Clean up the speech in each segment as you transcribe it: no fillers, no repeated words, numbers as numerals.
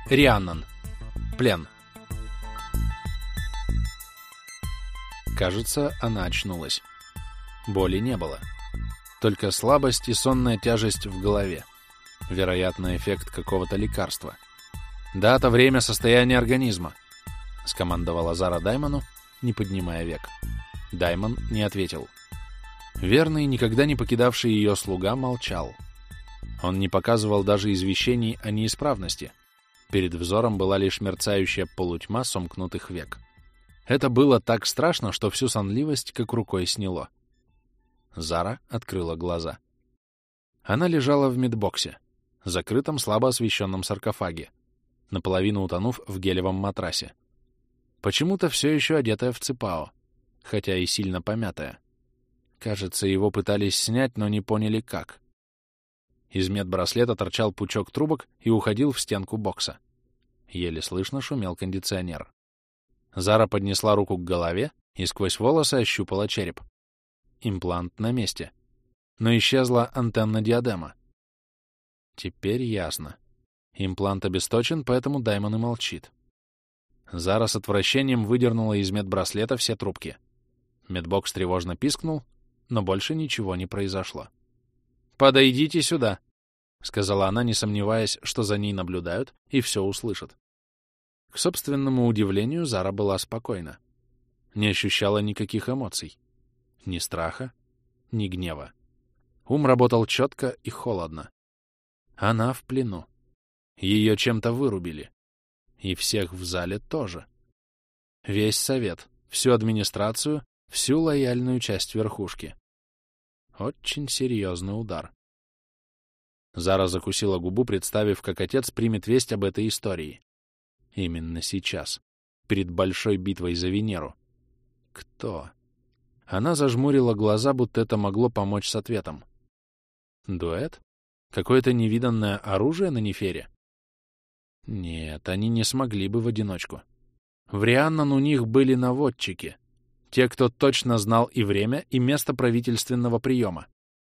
Рианнан. Плен. Кажется, она очнулась. Боли не было. Только слабость и сонная тяжесть в голове. Вероятно, эффект какого-то лекарства. «Дата, время, состояние организма», — скомандовала Зара Даймону, не поднимая век. Даймон не ответил. Верный, никогда не покидавший ее слуга, молчал. Он не показывал даже извещений о неисправности. Перед взором была лишь мерцающая полутьма сомкнутых век. Это было так страшно, что всю сонливость как рукой сняло. Зара открыла глаза. Она лежала в медбоксе, закрытом слабо освещенном саркофаге, наполовину утонув в гелевом матрасе. Почему-то все еще одетая в ципао, хотя и сильно помятая. Кажется, его пытались снять, но не поняли как. Из медбраслета торчал пучок трубок и уходил в стенку бокса. Еле слышно шумел кондиционер. Зара поднесла руку к голове и сквозь волосы ощупала череп. Имплант на месте. Но исчезла антенна диадема. Теперь ясно. Имплант обесточен, поэтому Даймон и молчит. Зара с отвращением выдернула из медбраслета все трубки. Медбокс тревожно пискнул, но больше ничего не произошло. «Подойдите сюда», — сказала она, не сомневаясь, что за ней наблюдают и все услышат. К собственному удивлению, Зара была спокойна. Не ощущала никаких эмоций. Ни страха, ни гнева. Ум работал четко и холодно. Она в плену. Ее чем-то вырубили. И всех в зале тоже. Весь совет, всю администрацию, всю лояльную часть верхушки. Очень серьезный удар. Зара закусила губу, представив, как отец примет весть об этой истории. Именно сейчас, перед большой битвой за Венеру. Кто? Она зажмурила глаза, будто это могло помочь с ответом. Дуэт? Какое-то невиданное оружие на Нефере? Нет, они не смогли бы в одиночку. В Рианнан у них были наводчики. Те, кто точно знал и время, и место правительственного приема.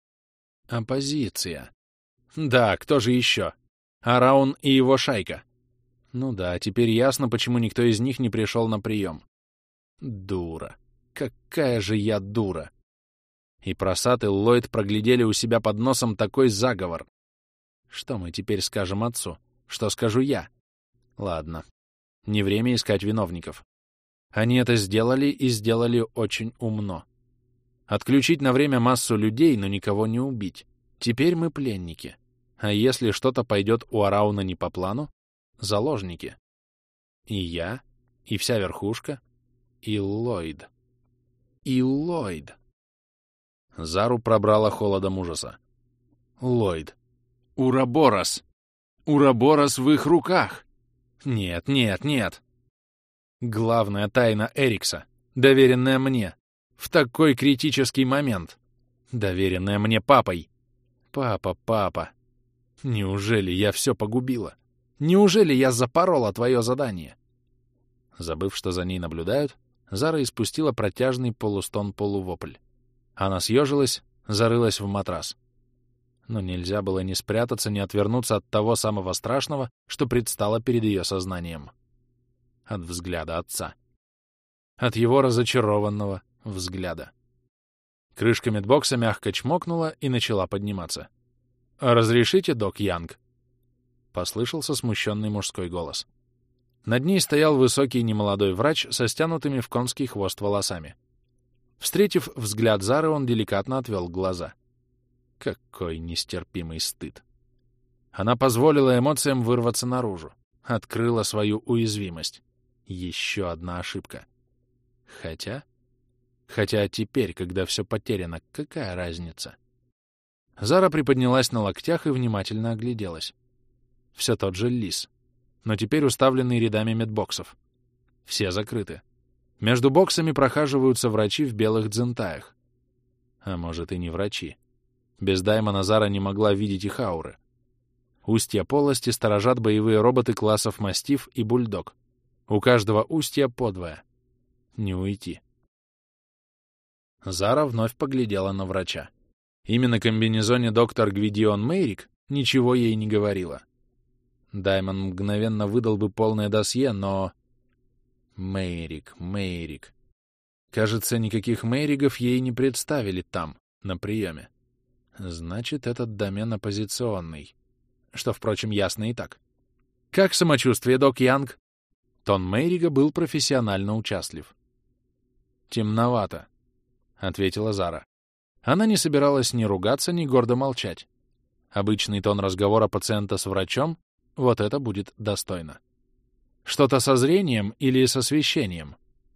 Оппозиция. Да, кто же еще? Араун и его шайка. Ну да, теперь ясно, почему никто из них не пришел на прием. Дура. Какая же я дура. И Прасад, и Ллойд проглядели у себя под носом такой заговор. Что мы теперь скажем отцу? Что скажу я? Ладно. Не время искать виновников. Они это сделали и сделали очень умно. Отключить на время массу людей, но никого не убить. Теперь мы пленники. А если что-то пойдет у Арауна не по плану, заложники. И я, и вся верхушка, и Ллойд. И Ллойд. Зару пробрала холодом ужаса. Ллойд. Ураборос. Ураборос в их руках. Нет, нет, нет. Главная тайна Эрикса, доверенная мне, в такой критический момент, доверенная мне папой. Папа, папа, неужели я все погубила? Неужели я запорола твое задание? Забыв, что за ней наблюдают, Зара испустила протяжный полустон-полувопль. Она съежилась, зарылась в матрас. Но нельзя было ни спрятаться, ни отвернуться от того самого страшного, что предстало перед ее сознанием. От взгляда отца. От его разочарованного взгляда. Крышка медбокса мягко чмокнула и начала подниматься. «Разрешите, док Янг?» — послышался смущенный мужской голос. Над ней стоял высокий немолодой врач со стянутыми в конский хвост волосами. Встретив взгляд Зары, он деликатно отвел глаза. Какой нестерпимый стыд! Она позволила эмоциям вырваться наружу, открыла свою уязвимость. Еще одна ошибка. Хотя теперь, когда все потеряно, какая разница? Зара приподнялась на локтях и внимательно огляделась. Все тот же лис, но теперь уставленный рядами медбоксов. Все закрыты. Между боксами прохаживаются врачи в белых дзентаях. А может, и не врачи. Без Даймона Зара не могла видеть их ауры. Устья полости сторожат боевые роботы классов Мастиф и Бульдог. У каждого устья по двое. Не уйти. Зара вновь поглядела на врача. Именно комбинезоне доктор Гвидион Мейрик ничего ей не говорила. Даймон мгновенно выдал бы полное досье, но... Мейрик. Кажется, никаких Мейригов ей не представили там, на приеме. Значит, этот домен оппозиционный. Что, впрочем, ясно и так. «Как самочувствие, док Янг?» Тон Мейрига был профессионально участлив. «Темновато», — ответила Зара. Она не собиралась ни ругаться, ни гордо молчать. Обычный тон разговора пациента с врачом — вот это будет достойно. Что-то со зрением или с освещением?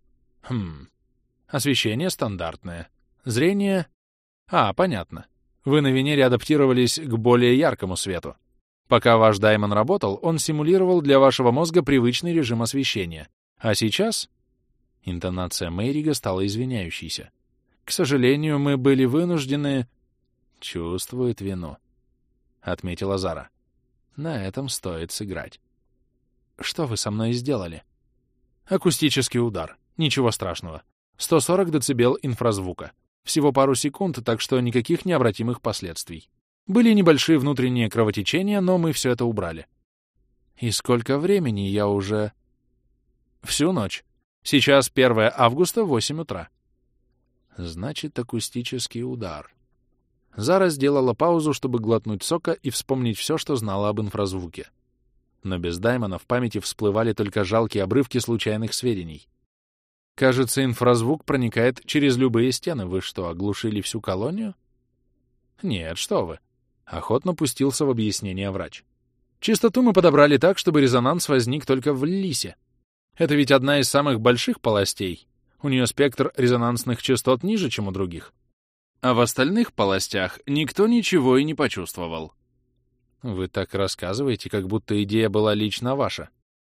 Освещение стандартное. Зрение... понятно. Вы на Венере адаптировались к более яркому свету. Пока ваш Даймон работал, он симулировал для вашего мозга привычный режим освещения. А сейчас... Интонация Мейрига стала извиняющейся. К сожалению, мы были вынуждены... Чувствует вину, — отметила Зара. На этом стоит сыграть. Что вы со мной сделали? Акустический удар. Ничего страшного. 140 дБ инфразвука. Всего пару секунд, так что никаких необратимых последствий. Были небольшие внутренние кровотечения, но мы все это убрали. И сколько времени я уже... Всю ночь. Сейчас 1 августа, 8 утра. Значит, акустический удар. Зара сделала паузу, чтобы глотнуть сока и вспомнить все, что знала об инфразвуке. Но без Даймона в памяти всплывали только жалкие обрывки случайных сведений. Кажется, инфразвук проникает через любые стены. Вы что, оглушили всю колонию? Нет, что вы. Охотно пустился в объяснение врач. Частоту мы подобрали так, чтобы резонанс возник только в Лисе. Это ведь одна из самых больших полостей. У нее спектр резонансных частот ниже, чем у других. А в остальных полостях никто ничего и не почувствовал. Вы так рассказываете, как будто идея была лично ваша.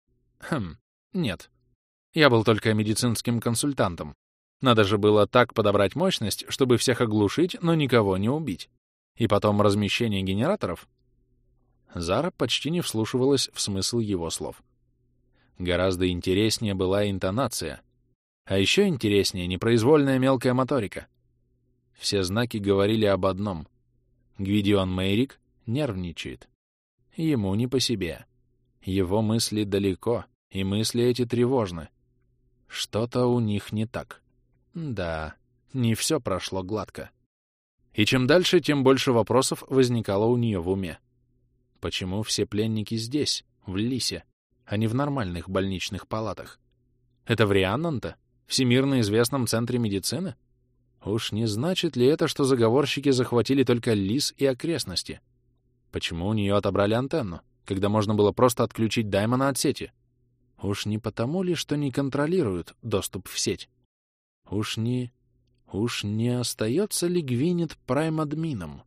Нет. Я был только медицинским консультантом. Надо же было так подобрать мощность, чтобы всех оглушить, но никого не убить. И потом размещение генераторов. Зара почти не вслушивалась в смысл его слов. Гораздо интереснее была интонация. А еще интереснее непроизвольная мелкая моторика. Все знаки говорили об одном. Гвидион Мейрик нервничает. Ему не по себе. Его мысли далеко, и мысли эти тревожны. Что-то у них не так. Да, не все прошло гладко. И чем дальше, тем больше вопросов возникало у нее в уме. Почему все пленники здесь, в Лисе, а не в нормальных больничных палатах? Это в Рианнанте, всемирно известном центре медицины? Уж не значит ли это, что заговорщики захватили только Лис и окрестности? Почему у нее отобрали антенну, когда можно было просто отключить Даймона от сети? Уж не потому ли, что не контролируют доступ в сеть? Уж не остается ли Гвинет прайм-админом?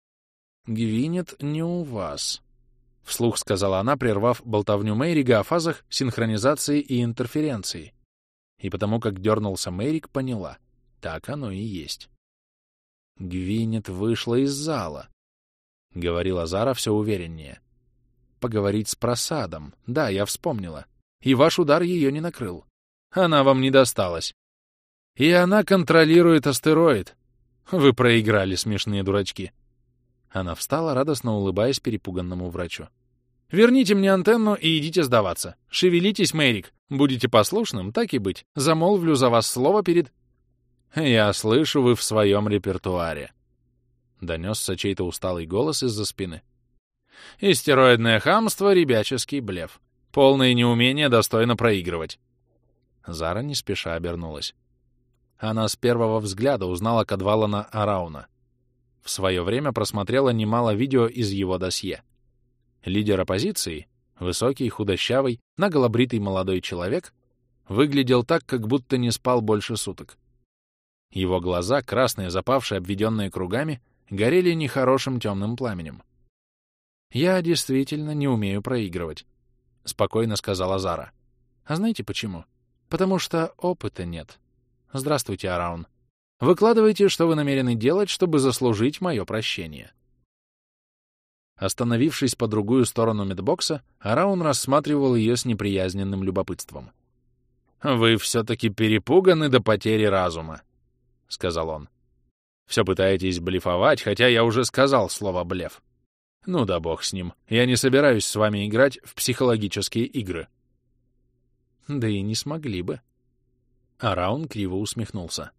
Гвинет не у вас, — вслух сказала она, прервав болтовню Мейрига о фазах синхронизации и интерференции. И потому как дернулся Мейрик, поняла. Так оно и есть. Гвинет вышла из зала, — говорила Зара все увереннее. Поговорить с просадом. Да, я вспомнила. И ваш удар ее не накрыл. Она вам не досталась. И она контролирует астероид. Вы проиграли, смешные дурачки. Она встала, радостно улыбаясь перепуганному врачу. Верните мне антенну и идите сдаваться. Шевелитесь, Мейрик. Будете послушным, так и быть. Замолвлю за вас слово перед... Я слышу, вы в своем репертуаре. Донесся чей-то усталый голос из-за спины. Истероидное хамство — ребяческий блеф. Полное неумение достойно проигрывать. Зара не спеша обернулась. Она с первого взгляда узнала Кадвалана Арауна. В свое время просмотрела немало видео из его досье. Лидер оппозиции, высокий, худощавый, наголобритый молодой человек, выглядел так, как будто не спал больше суток. Его глаза, красные, запавшие, обведенные кругами, горели нехорошим темным пламенем. «Я действительно не умею проигрывать», — спокойно сказала Зара. «А знаете почему? Потому что опыта нет. Здравствуйте, Араун. Выкладывайте, что вы намерены делать, чтобы заслужить мое прощение». Остановившись по другую сторону медбокса, Араун рассматривал ее с неприязненным любопытством. «Вы все-таки перепуганы до потери разума», — сказал он. «Все пытаетесь блефовать, хотя я уже сказал слово «блеф». Ну да бог с ним. Я не собираюсь с вами играть в психологические игры. Да и не смогли бы. Араун криво усмехнулся.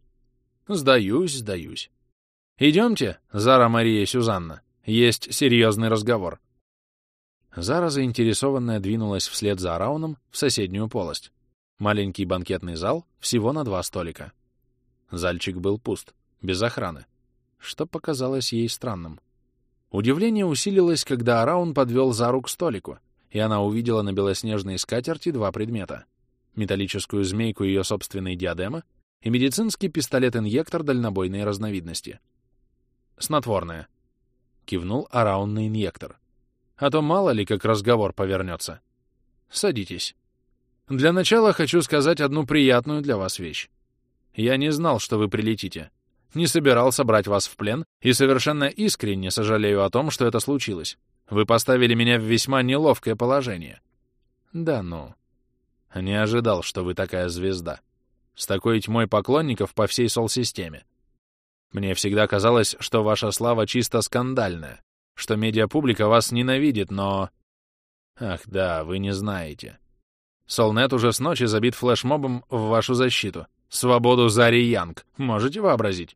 Сдаюсь. Идемте, Зара Мария Сюзанна. Есть серьезный разговор. Зара, заинтересованная, двинулась вслед за Арауном в соседнюю полость. Маленький банкетный зал, всего на 2 столика. Зальчик был пуст, без охраны, что показалось ей странным. Удивление усилилось, когда Араун подвел Зару к столику, и она увидела на белоснежной скатерти 2 предмета — металлическую змейку ее собственной диадемы и медицинский пистолет-инъектор дальнобойной разновидности. «Снотворное», — кивнул Араун на инъектор. «А то мало ли, как разговор повернется. Садитесь. Для начала хочу сказать одну приятную для вас вещь. Я не знал, что вы прилетите. Не собирался брать вас в плен и совершенно искренне сожалею о том, что это случилось. Вы поставили меня в весьма неловкое положение». «Да ну. Не ожидал, что вы такая звезда. С такой тьмой поклонников по всей Сол-системе. Мне всегда казалось, что ваша слава чисто скандальная, что медиапублика вас ненавидит, но... Ах да, вы не знаете. Солнет уже с ночи забит флешмобом в вашу защиту. Свободу Заре Янг. Можете вообразить?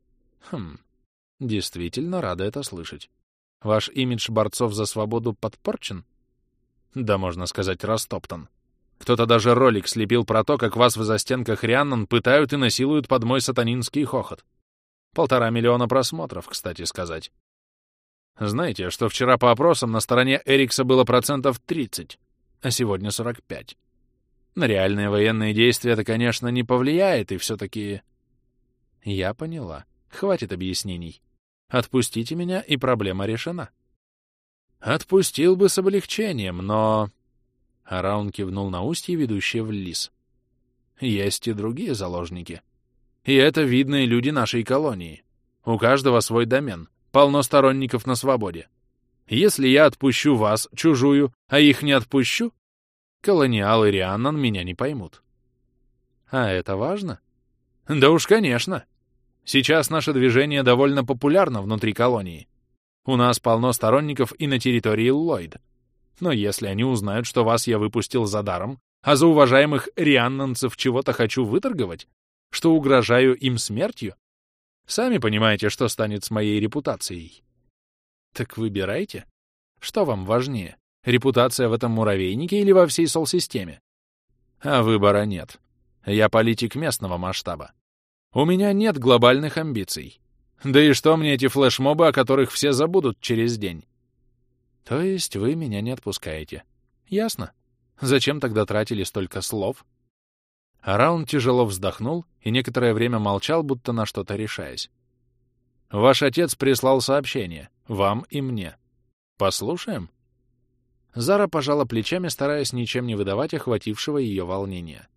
Действительно рада это слышать. Ваш имидж борцов за свободу подпорчен? Да, можно сказать, растоптан. Кто-то даже ролик слепил про то, как вас в застенках Рианнан пытают и насилуют под мой сатанинский хохот. 1,5 миллиона просмотров, кстати сказать. Знаете, что вчера по опросам на стороне Эрикса было 30%, а сегодня 45%. На реальные военные действия это, конечно, не повлияет, и все-таки... Я поняла. Хватит объяснений. Отпустите меня, и проблема решена. Отпустил бы с облегчением, но... Араун кивнул на устье, ведущее в Лис. Есть и другие заложники. И это видные люди нашей колонии. У каждого свой домен, полно сторонников на свободе. Если я отпущу вас, чужую, а их не отпущу, колониалы Рианнан меня не поймут. А это важно? Да уж, конечно. Сейчас наше движение довольно популярно внутри колонии. У нас полно сторонников и на территории Ллойд. Но если они узнают, что вас я выпустил за даром, а за уважаемых рианнанцев чего-то хочу выторговать, что угрожаю им смертью, сами понимаете, что станет с моей репутацией. Так выбирайте. Что вам важнее, репутация в этом муравейнике или во всей Сол-системе? А выбора нет. Я политик местного масштаба. У меня нет глобальных амбиций. Да и что мне эти флешмобы, о которых все забудут через день? То есть вы меня не отпускаете. Ясно. Зачем тогда тратили столько слов? Араун тяжело вздохнул и некоторое время молчал, будто на что-то решаясь. Ваш отец прислал сообщение. Вам и мне. Послушаем? Зара пожала плечами, стараясь ничем не выдавать охватившего ее волнения.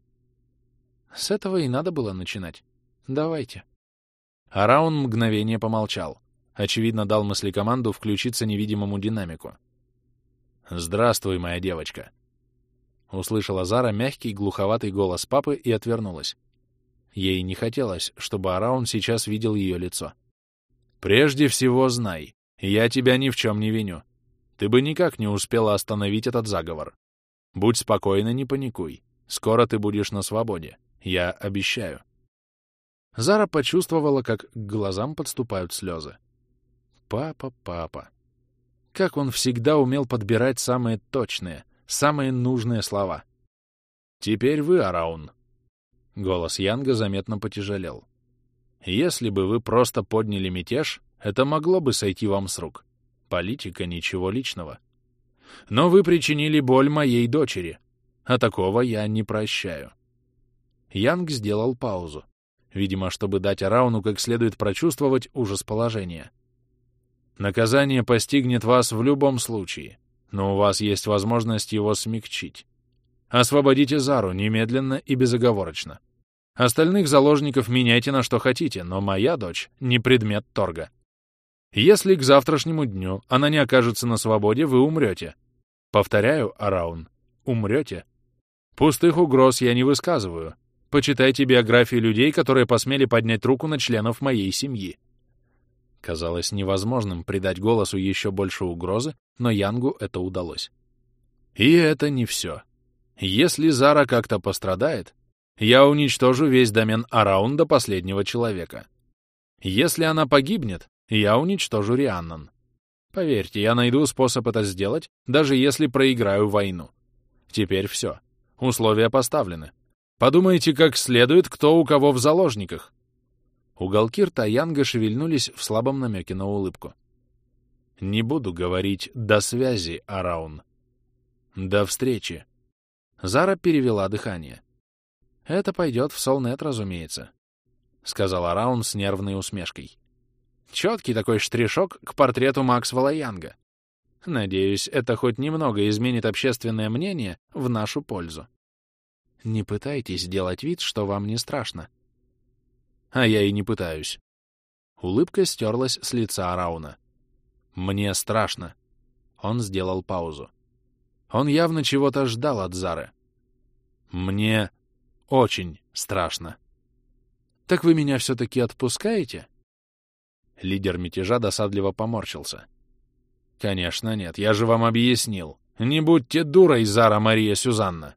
С этого и надо было начинать. Давайте. Араун мгновение помолчал. Очевидно, дал мыслекоманду включиться невидимому динамику. «Здравствуй, моя девочка!» Услышала Зара мягкий, глуховатый голос папы и отвернулась. Ей не хотелось, чтобы Араун сейчас видел ее лицо. «Прежде всего знай, я тебя ни в чем не виню. Ты бы никак не успела остановить этот заговор. Будь спокойна, не паникуй. Скоро ты будешь на свободе. Я обещаю». Зара почувствовала, как к глазам подступают слезы. Папа, папа. Как он всегда умел подбирать самые точные, самые нужные слова. «Теперь вы, Араун». Голос Янга заметно потяжелел. «Если бы вы просто подняли мятеж, это могло бы сойти вам с рук. Политика — ничего личного. Но вы причинили боль моей дочери, а такого я не прощаю». Янг сделал паузу, видимо, чтобы дать Арауну как следует прочувствовать ужас положения. «Наказание постигнет вас в любом случае, но у вас есть возможность его смягчить. Освободите Зару немедленно и безоговорочно. Остальных заложников меняйте на что хотите, но моя дочь — не предмет торга. Если к завтрашнему дню она не окажется на свободе, вы умрете. Повторяю, Араун, умрете. Пустых угроз я не высказываю. Почитайте биографии людей, которые посмели поднять руку на членов моей семьи. Казалось невозможным придать голосу еще больше угрозы, но Янгу это удалось. И это не все. Если Зара как-то пострадает, я уничтожу весь домен Араун до последнего человека. Если она погибнет, я уничтожу Рианнан. Поверьте, я найду способ это сделать, даже если проиграю войну. Теперь все. Условия поставлены. Подумайте как следует, кто у кого в заложниках. Уголки рта Янга шевельнулись в слабом намеке на улыбку. Не буду говорить «до связи», Араун. До встречи. Зара перевела дыхание. Это пойдет в Солнет, разумеется, — сказал Араун с нервной усмешкой. Четкий такой штришок к портрету Максвелла Янга. Надеюсь, это хоть немного изменит общественное мнение в нашу пользу. Не пытайтесь делать вид, что вам не страшно. А я и не пытаюсь. Улыбка стерлась с лица Арауна. Мне страшно. Он сделал паузу. Он явно чего-то ждал от Зары. Мне очень страшно. Так вы меня все-таки отпускаете? Лидер мятежа досадливо поморщился. Конечно нет, я же вам объяснил. Не будьте дурой, Зара Мария Сюзанна.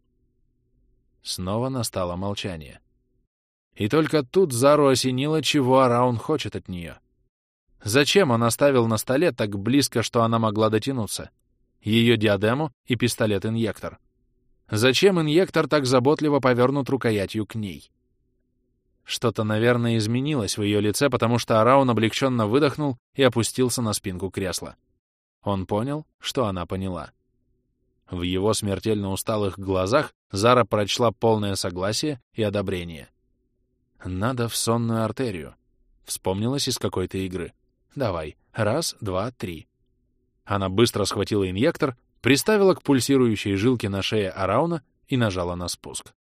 Снова настало молчание. И только тут Зару осенило, чего Араун хочет от нее. Зачем он оставил на столе так близко, что она могла дотянуться? Ее диадему и пистолет-инъектор. Зачем инъектор так заботливо повернут рукоятью к ней? Что-то, наверное, изменилось в ее лице, потому что Араун облегченно выдохнул и опустился на спинку кресла. Он понял, что она поняла. В его смертельно усталых глазах Зара прочла полное согласие и одобрение. «Надо в сонную артерию», — вспомнилось из какой-то игры. «Давай, 1, 2, 3». Она быстро схватила инъектор, приставила к пульсирующей жилке на шее Арауна и нажала на спуск.